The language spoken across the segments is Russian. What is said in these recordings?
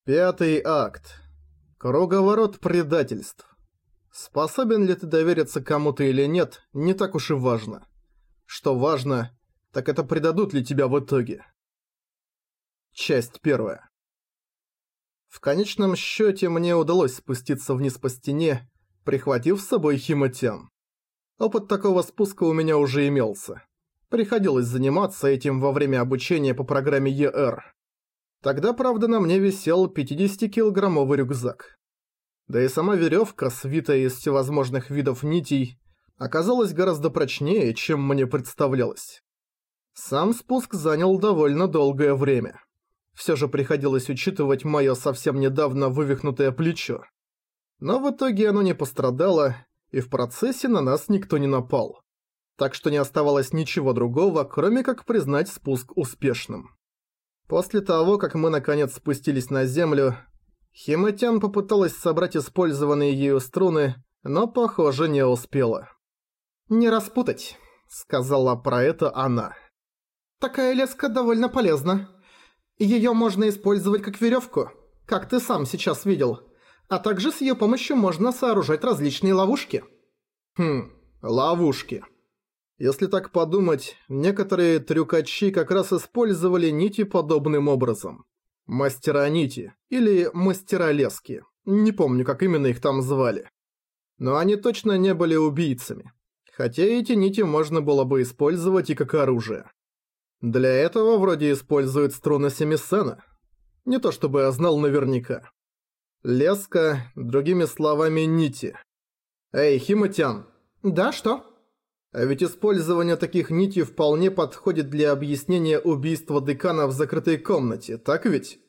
Пятый акт. Круговорот предательств. Способен ли ты довериться кому-то или нет, не так уж и важно. Что важно, так это предадут ли тебя в итоге. Часть первая. В конечном счете мне удалось спуститься вниз по стене, прихватив с собой Химотян. Опыт такого спуска у меня уже имелся. Приходилось заниматься этим во время обучения по программе ЕР. Тогда, правда, на мне висел 50-килограммовый рюкзак. Да и сама веревка, свитая из всевозможных видов нитей, оказалась гораздо прочнее, чем мне представлялось. Сам спуск занял довольно долгое время. Все же приходилось учитывать моё совсем недавно вывихнутое плечо. Но в итоге оно не пострадало, и в процессе на нас никто не напал. Так что не оставалось ничего другого, кроме как признать спуск успешным. После того, как мы наконец спустились на землю, Химотян попыталась собрать использованные ею струны, но, похоже, не успела. «Не распутать», — сказала про это она. «Такая леска довольно полезна. Её можно использовать как верёвку, как ты сам сейчас видел, а также с её помощью можно сооружать различные ловушки». Ловушки. Если так подумать, некоторые трюкачи как раз использовали нити подобным образом. Мастера нити, или мастера лески, не помню, как именно их там звали. Но они точно не были убийцами, хотя эти нити можно было бы использовать и как оружие. Для этого вроде используют струны семисена. Не то чтобы я знал наверняка. Леска, другими словами, нити. Эй, Химотян. Да, что? А ведь использование таких нитей вполне подходит для объяснения убийства декана в закрытой комнате, так ведь?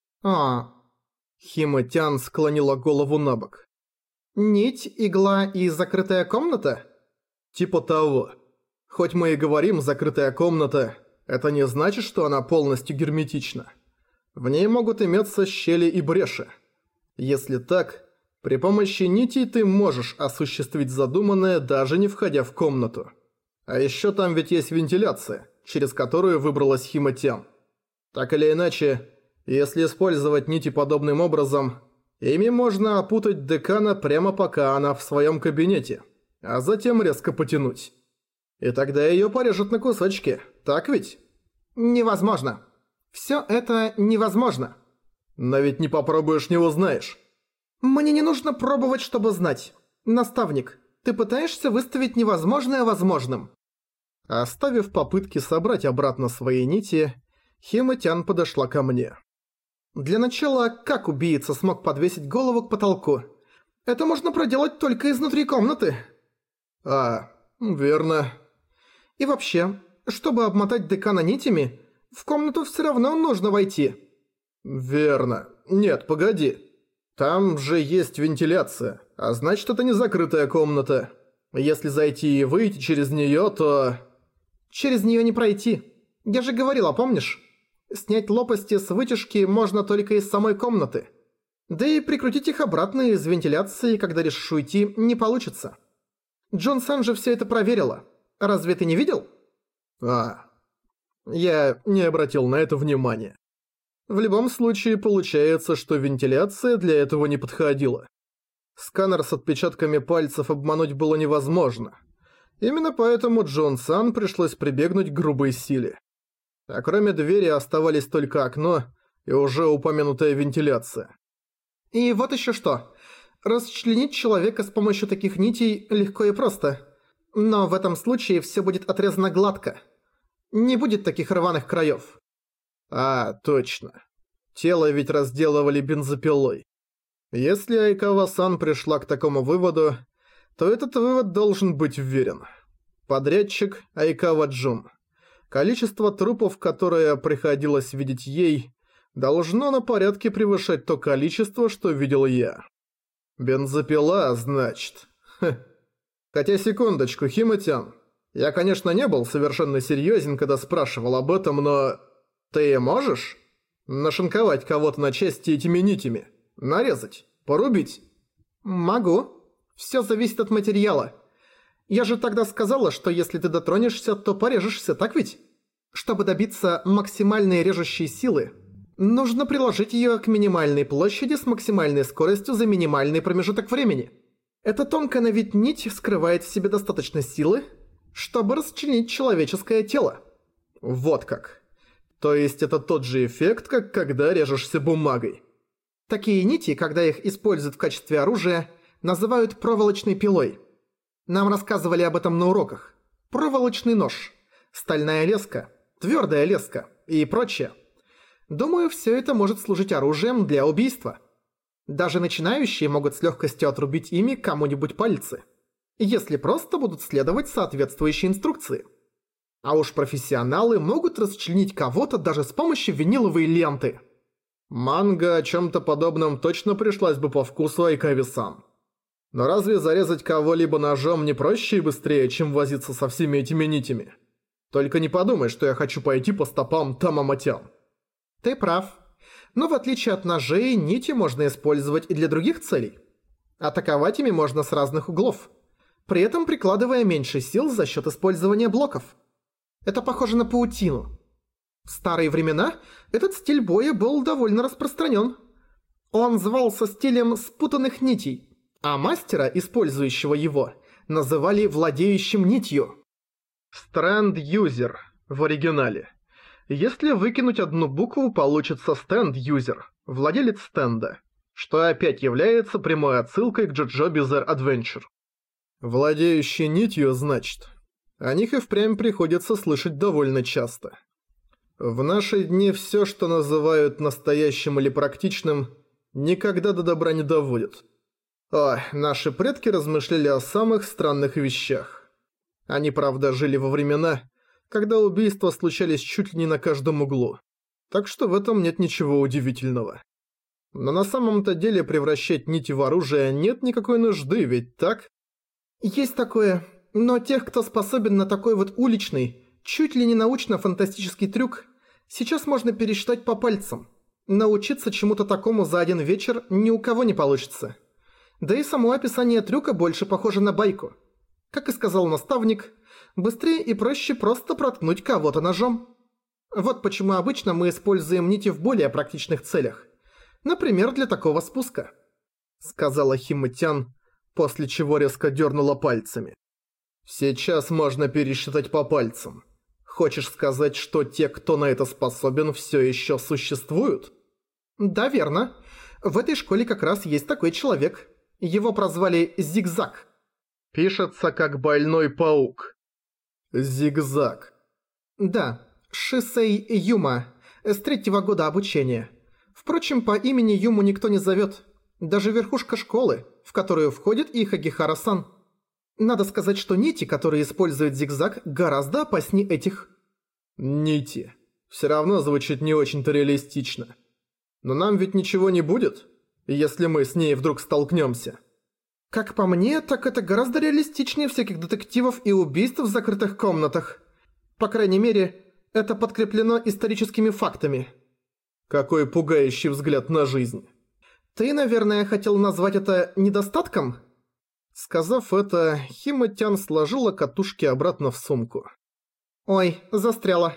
Химотян склонила голову набок. Нить, игла и закрытая комната? Типа того. Хоть мы и говорим «закрытая комната», это не значит, что она полностью герметична. В ней могут иметься щели и бреши. Если так, при помощи нитей ты можешь осуществить задуманное, даже не входя в комнату. А еще там ведь есть вентиляция, через которую выбралась Химотян. Так или иначе, если использовать нити подобным образом, ими можно опутать декана прямо пока она в своем кабинете, а затем резко потянуть. И тогда ее порежут на кусочки, так ведь? Невозможно. Всё это невозможно. Но ведь не попробуешь, не узнаешь. Мне не нужно пробовать, чтобы знать. Наставник, ты пытаешься выставить невозможное возможным. Оставив попытки собрать обратно свои нити, Химотян подошла ко мне. Для начала, как убийца смог подвесить голову к потолку? Это можно проделать только изнутри комнаты. Верно. И вообще, чтобы обмотать декана нитями, в комнату всё равно нужно войти. Верно. Нет, погоди. Там же есть вентиляция, а значит, это не закрытая комната. Если зайти и выйти через неё, то... Через неё не пройти. Я же говорила, помнишь? Снять лопасти с вытяжки можно только из самой комнаты. Да и прикрутить их обратно из вентиляции, когда решишь уйти, не получится. Джон-сан же всё это проверила. Разве ты не видел? Я не обратил на это внимания. В любом случае, получается, что вентиляция для этого не подходила. Сканер с отпечатками пальцев обмануть было невозможно. Именно поэтому Джон-сан пришлось прибегнуть к грубой силе. А кроме двери оставались только окно и уже упомянутая вентиляция. И вот ещё что. Расчленить человека с помощью таких нитей легко и просто. Но в этом случае всё будет отрезано гладко. Не будет таких рваных краёв. Точно. Тело ведь разделывали бензопилой. Если Айкава-сан пришла к такому выводу, то этот вывод должен быть верен. Подрядчик Айкава-джун. Количество трупов, которое приходилось видеть ей, должно на порядке превышать то количество, что видел я. Бензопила, значит. Хотя секундочку, Химотян. Я, конечно, не был совершенно серьёзен, когда спрашивал об этом, но... Ты можешь нашинковать кого-то на части этими нитями? Нарезать? Порубить? Могу. Всё зависит от материала. Я же тогда сказала, что если ты дотронешься, то порежешься, так ведь? Чтобы добиться максимальной режущей силы, Нужно приложить её к минимальной площади с максимальной скоростью за минимальный промежуток времени. Эта тонкая на вид нить скрывает в себе достаточно силы, чтобы расчленить человеческое тело. Вот как. То есть это тот же эффект, как когда режешься бумагой. Такие нити, когда их используют в качестве оружия, называют проволочной пилой. Нам рассказывали об этом на уроках. Проволочный нож, стальная леска, твёрдая леска и прочее. Думаю, всё это может служить оружием для убийства. Даже начинающие могут с лёгкостью отрубить ими кому-нибудь пальцы, если просто будут следовать соответствующей инструкции. А уж профессионалы могут расчленить кого-то даже с помощью виниловой ленты. Манга о чём-то подобном точно пришлась бы по вкусу Айкави-сан. Но разве зарезать кого-либо ножом не проще и быстрее, чем возиться со всеми этими нитями? Только не подумай, что я хочу пойти по стопам Тамаматян. Ты прав. Но в отличие от ножей, нити можно использовать и для других целей. Атаковать ими можно с разных углов, при этом прикладывая меньше сил за счёт использования блоков. Это похоже на паутину. В старые времена этот стиль боя был довольно распространен. Он звался стилем спутанных нитей, а мастера, использующего его, называли владеющим нитью. Strand User в оригинале. Если выкинуть одну букву, получится Stand User, владелец стенда, что опять является прямой отсылкой к JoJo Bizarre Adventure. Владеющий нитью, значит. О них и впрямь приходится слышать довольно часто. В наши дни все, что называют настоящим или практичным, никогда до добра не доводит. Ой, наши предки размышляли о самых странных вещах. Они, правда, жили во времена, когда убийства случались чуть ли не на каждом углу. Так что в этом нет ничего удивительного. Но на самом-то деле превращать нити в оружие нет никакой нужды, ведь так? Есть такое, но тех, кто способен на такой вот уличный, чуть ли не научно-фантастический трюк, сейчас можно пересчитать по пальцам. Научиться чему-то такому за один вечер ни у кого не получится. Да и само описание трюка больше похоже на байку. Как и сказал наставник, быстрее и проще просто проткнуть кого-то ножом. Вот почему обычно мы используем нити в более практичных целях. Например, для такого спуска. Сказала Хима-тян, после чего резко дернула пальцами. Сейчас можно пересчитать по пальцам. Хочешь сказать, что те, кто на это способен, все еще существуют? Да, верно. В этой школе как раз есть такой человек. Его прозвали Зигзаг. Пишется как больной паук. Зигзаг. Да, Шисей Юма, с 3-го года обучения. Впрочем, по имени Юму никто не зовет. Даже верхушка школы, в которую входит и Хагихара-сан. Надо сказать, что нити, которые использует Зигзаг, гораздо опаснее этих. Нити. Все равно звучит не очень-то реалистично. Но нам ведь ничего не будет, если мы с ней вдруг столкнемся. Как по мне, так это гораздо реалистичнее всяких детективов и убийств в закрытых комнатах. По крайней мере, это подкреплено историческими фактами. Какой пугающий взгляд на жизнь. Ты, наверное, хотел назвать это недостатком? Сказав это, Хима-тян сложила катушки обратно в сумку. Ой, застряла.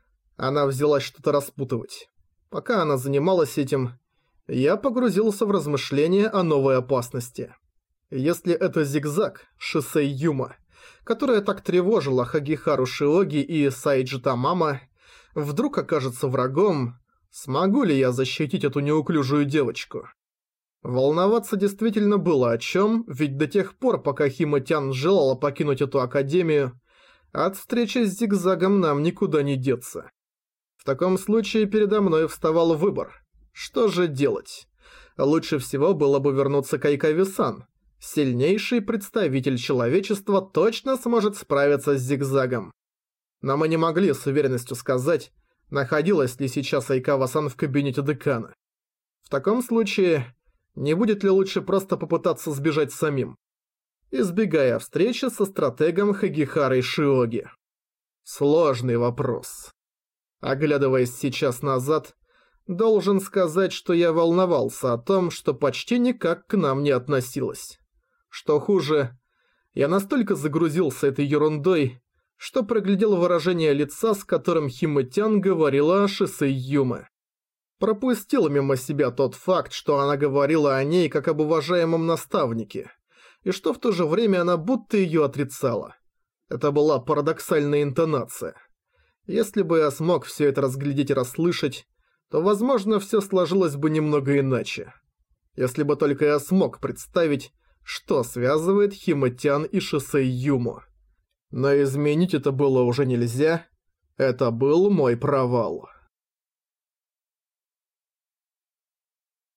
Она взялась что-то распутывать. Пока она занималась этим, я погрузился в размышления о новой опасности. Если это Зигзаг, Шисей Юма, которая так тревожила Хагихару Шиоги и Сайджи Тамама, вдруг окажется врагом, смогу ли я защитить эту неуклюжую девочку? Волноваться действительно было о чем, ведь до тех пор, пока Хима-тян желала покинуть эту академию, от встречи с Зигзагом нам никуда не деться. В таком случае передо мной вставал выбор. Что же делать? Лучше всего было бы вернуться к Айкави-сан. Сильнейший представитель человечества точно сможет справиться с Зигзагом. Но мы не могли с уверенностью сказать, находилась ли сейчас Айкава-сан в кабинете декана. В таком случае, не будет ли лучше просто попытаться сбежать самим, избегая встречи со стратегом Хагихарой Шиоги? Сложный вопрос. Оглядываясь сейчас назад, должен сказать, что я волновался о том, что почти никак к нам не относилось. Что хуже, я настолько загрузился этой ерундой, что проглядел выражение лица, с которым Хима-тян говорила о Шисей Юме. пропустила мимо себя тот факт, что она говорила о ней как об уважаемом наставнике, и что в то же время она будто ее отрицала. Это была парадоксальная интонация. Если бы я смог все это разглядеть и расслышать, то, возможно, все сложилось бы немного иначе. Если бы только я смог представить, что связывает Хима-тян и Шисей Юму. Но изменить это было уже нельзя. Это был мой провал.